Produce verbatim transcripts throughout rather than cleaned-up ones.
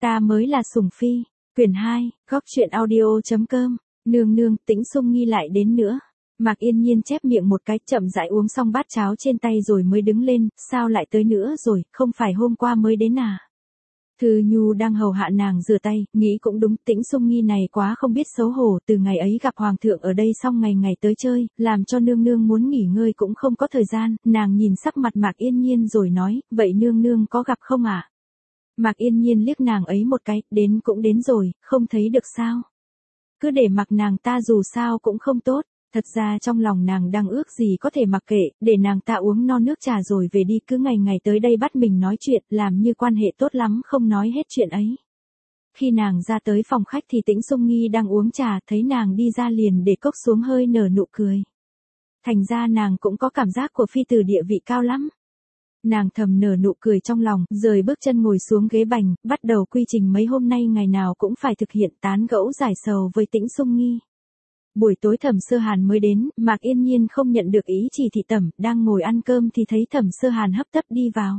Ta mới là sủng phi. Quyển hai, góc truyện audio chấm com. Nương nương, Tĩnh Xung Nghi lại đến nữa. Mạc Yên Nhiên chép miệng một cái, chậm rãi uống xong bát cháo trên tay rồi mới đứng lên, sao lại tới nữa rồi, không phải hôm qua mới đến à? Thư Nhu đang hầu hạ nàng rửa tay, nghĩ cũng đúng, Tĩnh Xung Nghi này quá không biết xấu hổ, từ ngày ấy gặp hoàng thượng ở đây xong ngày ngày tới chơi, làm cho nương nương muốn nghỉ ngơi cũng không có thời gian, nàng nhìn sắc mặt Mạc Yên Nhiên rồi nói, vậy nương nương có gặp không ạ? À? Mạc Yên Nhiên liếc nàng ấy một cái, đến cũng đến rồi, không thấy được sao? Cứ để mặc nàng ta dù sao cũng không tốt. Thật ra trong lòng nàng đang ước gì có thể mặc kệ, để nàng ta uống no nước trà rồi về đi, cứ ngày ngày tới đây bắt mình nói chuyện, làm như quan hệ tốt lắm không nói hết chuyện ấy. Khi nàng ra tới phòng khách thì Tĩnh Xung Nghi đang uống trà, thấy nàng đi ra liền để cốc xuống hơi nở nụ cười. Thành ra nàng cũng có cảm giác của phi tử địa vị cao lắm. Nàng thầm nở nụ cười trong lòng, rời bước chân ngồi xuống ghế bành, bắt đầu quy trình mấy hôm nay ngày nào cũng phải thực hiện, tán gẫu giải sầu với Tĩnh Xung Nghi. Buổi tối Thẩm Sơ Hàn mới đến, Mạc Yên Nhiên không nhận được ý chỉ thị Tẩm, đang ngồi ăn cơm thì thấy Thẩm Sơ Hàn hấp tấp đi vào.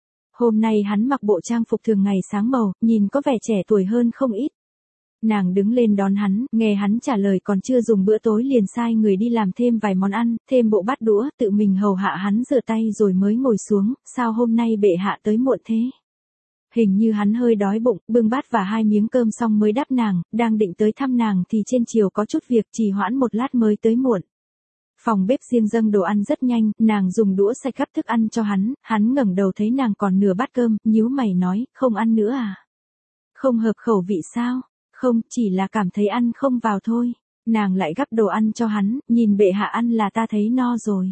Hôm nay hắn mặc bộ trang phục thường ngày sáng màu, nhìn có vẻ trẻ tuổi hơn không ít. Nàng đứng lên đón hắn, nghe hắn trả lời còn chưa dùng bữa tối liền sai người đi làm thêm vài món ăn, thêm bộ bát đũa, tự mình hầu hạ hắn rửa tay rồi mới ngồi xuống, sao hôm nay bệ hạ tới muộn thế? Hình như hắn hơi đói bụng, bưng bát và hai miếng cơm xong mới đáp nàng, đang định tới thăm nàng thì trên chiều có chút việc, trì hoãn một lát mới tới muộn. Phòng bếp riêng dâng đồ ăn rất nhanh, nàng dùng đũa sạch gắp thức ăn cho hắn, hắn ngẩng đầu thấy nàng còn nửa bát cơm, nhíu mày nói, không ăn nữa à? Không hợp khẩu vị sao? Không, chỉ là cảm thấy ăn không vào thôi. Nàng lại gắp đồ ăn cho hắn, nhìn bệ hạ ăn là ta thấy no rồi.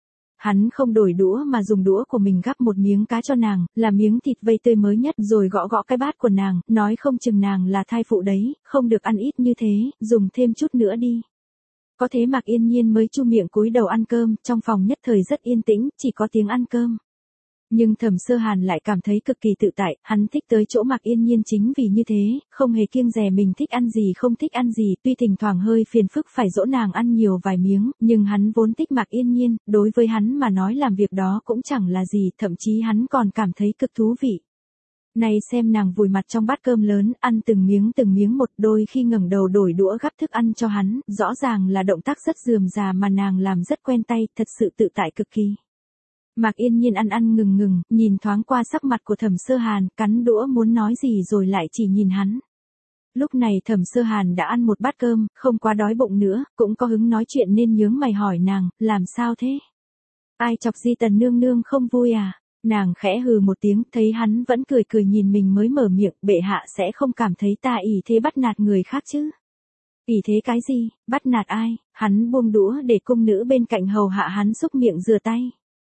Hắn không đổi đũa mà dùng đũa của mình gắp một miếng cá cho nàng, là miếng thịt vây tươi mới nhất, rồi gõ gõ cái bát của nàng, nói không chừng nàng là thai phụ đấy, không được ăn ít như thế, dùng thêm chút nữa đi. Có thế Mạc Yên Nhiên mới chu miệng cúi đầu ăn cơm, trong phòng nhất thời rất yên tĩnh, chỉ có tiếng ăn cơm. Nhưng Thẩm Sơ Hàn lại cảm thấy cực kỳ tự tại, hắn thích tới chỗ Mạc Yên Nhiên chính vì như thế, không hề kiêng dè mình thích ăn gì không thích ăn gì, tuy thỉnh thoảng hơi phiền phức phải dỗ nàng ăn nhiều vài miếng, nhưng hắn vốn thích Mạc Yên Nhiên, đối với hắn mà nói làm việc đó cũng chẳng là gì, thậm chí hắn còn cảm thấy cực thú vị. Này xem nàng vùi mặt trong bát cơm lớn, ăn từng miếng từng miếng một, đôi khi ngẩng đầu đổi đũa gắp thức ăn cho hắn, rõ ràng là động tác rất rườm rà mà nàng làm rất quen tay, thật sự tự tại cực kỳ. Mạc Yên Nhiên ăn ăn ngừng ngừng, nhìn thoáng qua sắc mặt của Thẩm Sơ Hàn, cắn đũa muốn nói gì rồi lại chỉ nhìn hắn. Lúc này Thẩm Sơ Hàn đã ăn một bát cơm, không quá đói bụng nữa, cũng có hứng nói chuyện nên nhướng mày hỏi nàng, làm sao thế? Ai chọc Di Tần nương nương không vui à? Nàng khẽ hừ một tiếng, thấy hắn vẫn cười cười nhìn mình mới mở miệng, bệ hạ sẽ không cảm thấy ta ỷ thế bắt nạt người khác chứ? ỷ thế cái gì, bắt nạt ai? Hắn buông đũa để cung nữ bên cạnh hầu hạ hắn xúc miệng rửa tay.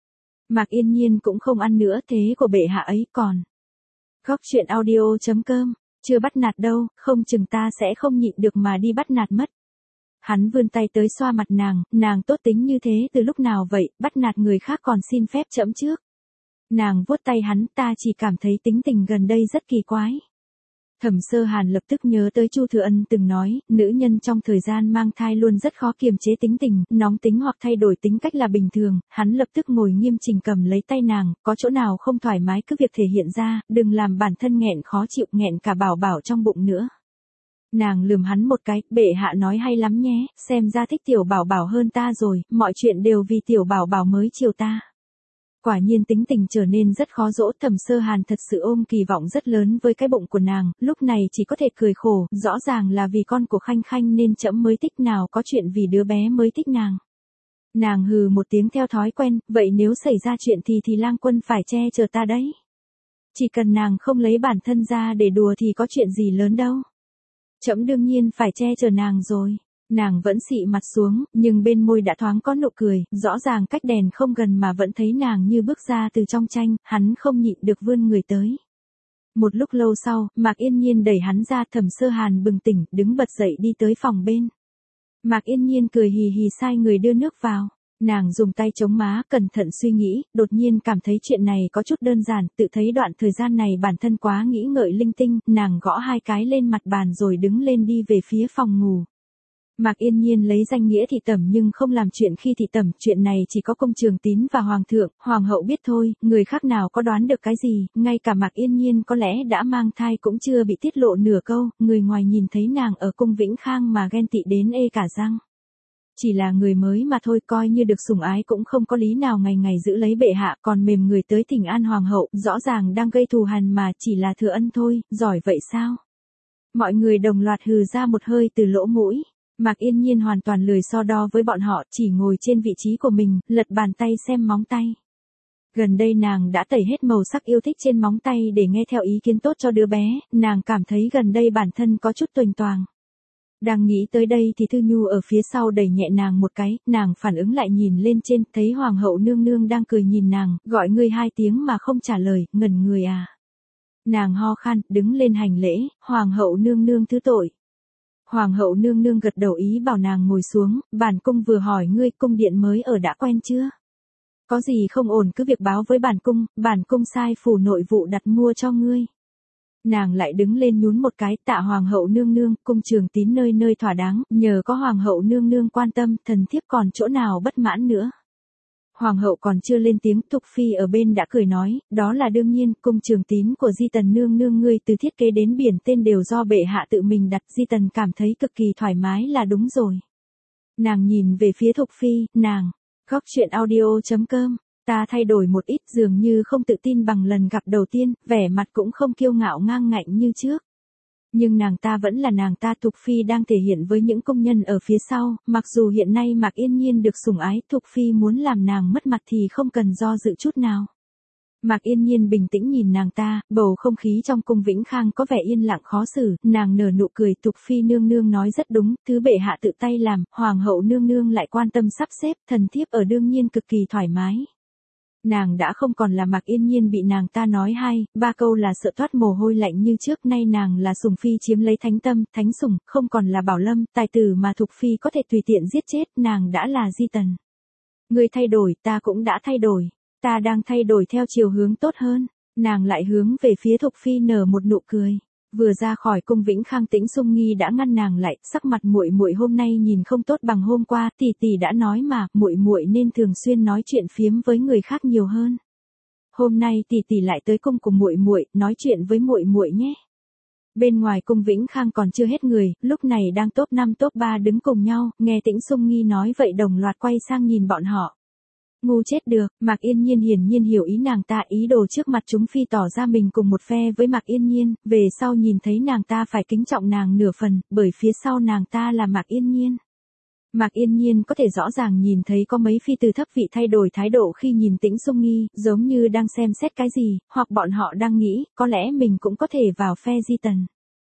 Mạc Yên Nhiên cũng không ăn nữa, thế của bệ hạ ấy còn. Góc truyện audio chấm com, chưa bắt nạt đâu, không chừng ta sẽ không nhịn được mà đi bắt nạt mất. Hắn vươn tay tới xoa mặt nàng, nàng tốt tính như thế từ lúc nào vậy, bắt nạt người khác còn xin phép trẫm trước. Nàng vuốt tay hắn, ta chỉ cảm thấy tính tình gần đây rất kỳ quái. Thẩm Sơ Hàn lập tức nhớ tới Chu Thừa Ân từng nói, nữ nhân trong thời gian mang thai luôn rất khó kiềm chế tính tình, nóng tính hoặc thay đổi tính cách là bình thường, hắn lập tức ngồi nghiêm chỉnh cầm lấy tay nàng, có chỗ nào không thoải mái cứ việc thể hiện ra, đừng làm bản thân nghẹn khó chịu, nghẹn cả bảo bảo trong bụng nữa. Nàng lườm hắn một cái, bệ hạ nói hay lắm nhé, xem ra thích tiểu bảo bảo hơn ta rồi, mọi chuyện đều vì tiểu bảo bảo mới chiều ta. Quả nhiên tính tình trở nên rất khó dỗ, Thẩm Sơ Hàn thật sự ôm kỳ vọng rất lớn với cái bụng của nàng, lúc này chỉ có thể cười khổ, rõ ràng là vì con của Khanh Khanh nên trẫm mới thích, nào có chuyện vì đứa bé mới thích nàng. Nàng hừ một tiếng theo thói quen, vậy nếu xảy ra chuyện thì thì lang quân phải che chở ta đấy. Chỉ cần nàng không lấy bản thân ra để đùa thì có chuyện gì lớn đâu. Trẫm đương nhiên phải che chở nàng rồi. Nàng vẫn xị mặt xuống, nhưng bên môi đã thoáng có nụ cười, rõ ràng cách đèn không gần mà vẫn thấy nàng như bước ra từ trong tranh, hắn không nhịn được vươn người tới. Một lúc lâu sau, Mạc Yên Nhiên đẩy hắn ra, Thẩm Sơ Hàn bừng tỉnh, đứng bật dậy đi tới phòng bên. Mạc Yên Nhiên cười hì hì sai người đưa nước vào. Nàng dùng tay chống má, cẩn thận suy nghĩ, đột nhiên cảm thấy chuyện này có chút đơn giản, tự thấy đoạn thời gian này bản thân quá nghĩ ngợi linh tinh, nàng gõ hai cái lên mặt bàn rồi đứng lên đi về phía phòng ngủ. Mạc Yên Nhiên lấy danh nghĩa thị tẩm nhưng không làm chuyện khi thị tẩm, chuyện này chỉ có Cung Trường Tín và Hoàng thượng, Hoàng hậu biết thôi, người khác nào có đoán được cái gì, ngay cả Mạc Yên Nhiên có lẽ đã mang thai cũng chưa bị tiết lộ nửa câu, người ngoài nhìn thấy nàng ở cung Vĩnh Khang mà ghen tị đến ê cả răng. Chỉ là người mới mà thôi, coi như được sủng ái cũng không có lý nào ngày ngày giữ lấy bệ hạ, còn mềm người tới thỉnh an Hoàng hậu, rõ ràng đang gây thù hằn mà chỉ là thừa ân thôi, giỏi vậy sao? Mọi người đồng loạt hừ ra một hơi từ lỗ mũi. Mạc Yên Nhiên hoàn toàn lười so đo với bọn họ, chỉ ngồi trên vị trí của mình, lật bàn tay xem móng tay. Gần đây nàng đã tẩy hết màu sắc yêu thích trên móng tay để nghe theo ý kiến tốt cho đứa bé, nàng cảm thấy gần đây bản thân có chút tuềnh toàng. Đang nghĩ tới đây thì Thư Nhu ở phía sau đẩy nhẹ nàng một cái, nàng phản ứng lại nhìn lên trên, thấy Hoàng hậu nương nương đang cười nhìn nàng, gọi ngươi hai tiếng mà không trả lời, ngẩn người à. Nàng ho khan, đứng lên hành lễ, Hoàng hậu nương nương thứ tội. Hoàng hậu nương nương gật đầu ý bảo nàng ngồi xuống, bản cung vừa hỏi ngươi cung điện mới ở đã quen chưa? Có gì không ổn cứ việc báo với bản cung, bản cung sai phủ nội vụ đặt mua cho ngươi. Nàng lại đứng lên nhún một cái, tạ Hoàng hậu nương nương, Cung Trường Tín nơi nơi thỏa đáng, nhờ có Hoàng hậu nương nương quan tâm, thần thiếp còn chỗ nào bất mãn nữa. Hoàng hậu còn chưa lên tiếng, Thục Phi ở bên đã cười nói, đó là đương nhiên, Cung Trường Tín của Di Tần nương nương ngươi từ thiết kế đến biển tên đều do bệ hạ tự mình đặt, Di Tần cảm thấy cực kỳ thoải mái là đúng rồi. Nàng nhìn về phía Thục Phi, nàng, góc truyện audio chấm com, ta thay đổi một ít, dường như không tự tin bằng lần gặp đầu tiên, vẻ mặt cũng không kiêu ngạo ngang ngạnh như trước. Nhưng nàng ta vẫn là nàng ta. Thục Phi đang thể hiện với những công nhân ở phía sau, mặc dù hiện nay Mạc Yên Nhiên được sủng ái, Thục Phi muốn làm nàng mất mặt thì không cần do dự chút nào. Mạc Yên Nhiên bình tĩnh nhìn nàng ta, bầu không khí trong cung Vĩnh Khang có vẻ yên lặng khó xử, nàng nở nụ cười, Thục Phi nương nương nói rất đúng, thứ bệ hạ tự tay làm, Hoàng hậu nương nương lại quan tâm sắp xếp, thần thiếp ở đương nhiên cực kỳ thoải mái. Nàng đã không còn là Mạc Yên Nhiên bị nàng ta nói hai, ba câu là sợ toát mồ hôi lạnh như trước, nay nàng là sủng phi chiếm lấy thánh tâm, thánh sủng, không còn là Bảo Lâm, tài tử mà Thục Phi có thể tùy tiện giết chết, nàng đã là Di Tần. Ngươi thay đổi, ta cũng đã thay đổi, ta đang thay đổi theo chiều hướng tốt hơn, nàng lại hướng về phía Thục Phi nở một nụ cười. Vừa ra khỏi cung Vĩnh Khang, Tĩnh Xung Nghi đã ngăn nàng lại, sắc mặt muội muội hôm nay nhìn không tốt bằng hôm qua, tỷ tỷ đã nói mà, muội muội nên thường xuyên nói chuyện phiếm với người khác nhiều hơn. Hôm nay tỷ tỷ lại tới cung của muội muội, nói chuyện với muội muội nhé. Bên ngoài cung Vĩnh Khang còn chưa hết người, lúc này đang top năm top ba đứng cùng nhau, nghe Tĩnh Xung Nghi nói vậy đồng loạt quay sang nhìn bọn họ. Ngu chết được, Mạc Yên Nhiên hiển nhiên hiểu ý nàng ta, ý đồ trước mặt chúng phi tỏ ra mình cùng một phe với Mạc Yên Nhiên, về sau nhìn thấy nàng ta phải kính trọng nàng nửa phần, bởi phía sau nàng ta là Mạc Yên Nhiên. Mạc Yên Nhiên có thể rõ ràng nhìn thấy có mấy phi từ thấp vị thay đổi thái độ khi nhìn Tĩnh Xung Nghi, giống như đang xem xét cái gì, hoặc bọn họ đang nghĩ, có lẽ mình cũng có thể vào phe Di Tần.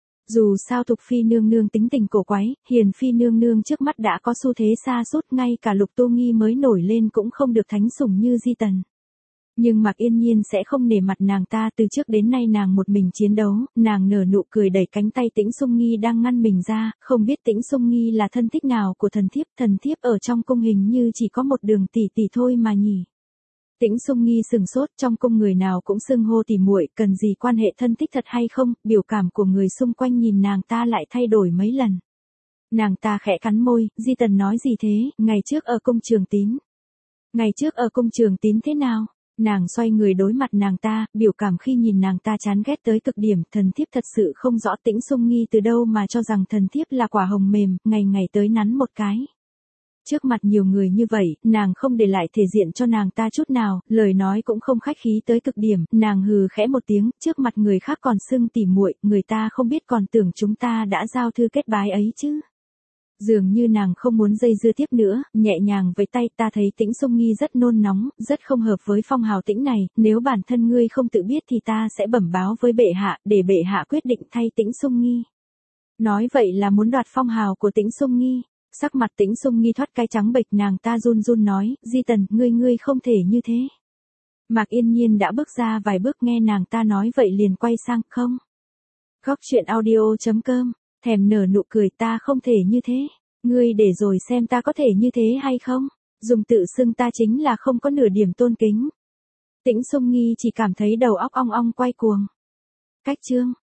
Dù sao Thục Phi nương nương tính tình cổ quái, Hiền Phi nương nương trước mắt đã có xu thế xa sút, ngay cả Lục Tô Nghi mới nổi lên cũng không được thánh sủng như Di Tần. Nhưng Mạc Yên Nhiên sẽ không nể mặt nàng ta, từ trước đến nay nàng một mình chiến đấu, nàng nở nụ cười đẩy cánh tay Tĩnh Xung Nghi đang ngăn mình ra, không biết Tĩnh Xung Nghi là thân thích nào của thần thiếp, thần thiếp ở trong cung hình như chỉ có một Đường tỷ tỷ thôi mà nhỉ. Tĩnh Xung Nghi sừng sốt, trong cung người nào cũng xưng hô tỉ muội, cần gì quan hệ thân thích thật hay không, biểu cảm của người xung quanh nhìn nàng ta lại thay đổi mấy lần. Nàng ta khẽ cắn môi, Di Tần nói gì thế, ngày trước ở cung Trường Tín. Ngày trước ở cung Trường Tín thế nào? Nàng xoay người đối mặt nàng ta, biểu cảm khi nhìn nàng ta chán ghét tới cực điểm, thần thiếp thật sự không rõ Tĩnh Xung Nghi từ đâu mà cho rằng thần thiếp là quả hồng mềm, ngày ngày tới nắn một cái. Trước mặt nhiều người như vậy, nàng không để lại thể diện cho nàng ta chút nào, lời nói cũng không khách khí tới cực điểm, nàng hừ khẽ một tiếng, trước mặt người khác còn xưng tỉ muội, người ta không biết còn tưởng chúng ta đã giao thư kết bái ấy chứ. Dường như nàng không muốn dây dưa tiếp nữa, nhẹ nhàng với tay, ta thấy Tĩnh Xung Nghi rất nôn nóng, rất không hợp với phong hào Tĩnh này, nếu bản thân ngươi không tự biết thì ta sẽ bẩm báo với bệ hạ, để bệ hạ quyết định thay Tĩnh Xung Nghi. Nói vậy là muốn đoạt phong hào của Tĩnh Xung Nghi. Sắc mặt Tĩnh Xung Nghi thoát cái trắng bệch, nàng ta run run nói, Di Tần, ngươi ngươi không thể như thế. Mạc Yên Nhiên đã bước ra vài bước, nghe nàng ta nói vậy liền quay sang, không. Góc truyện audio chấm com, thèm nở nụ cười, ta không thể như thế. Ngươi để rồi xem ta có thể như thế hay không. Dùng tự xưng ta chính là không có nửa điểm tôn kính. Tĩnh Xung Nghi chỉ cảm thấy đầu óc ong ong quay cuồng. Cách chương.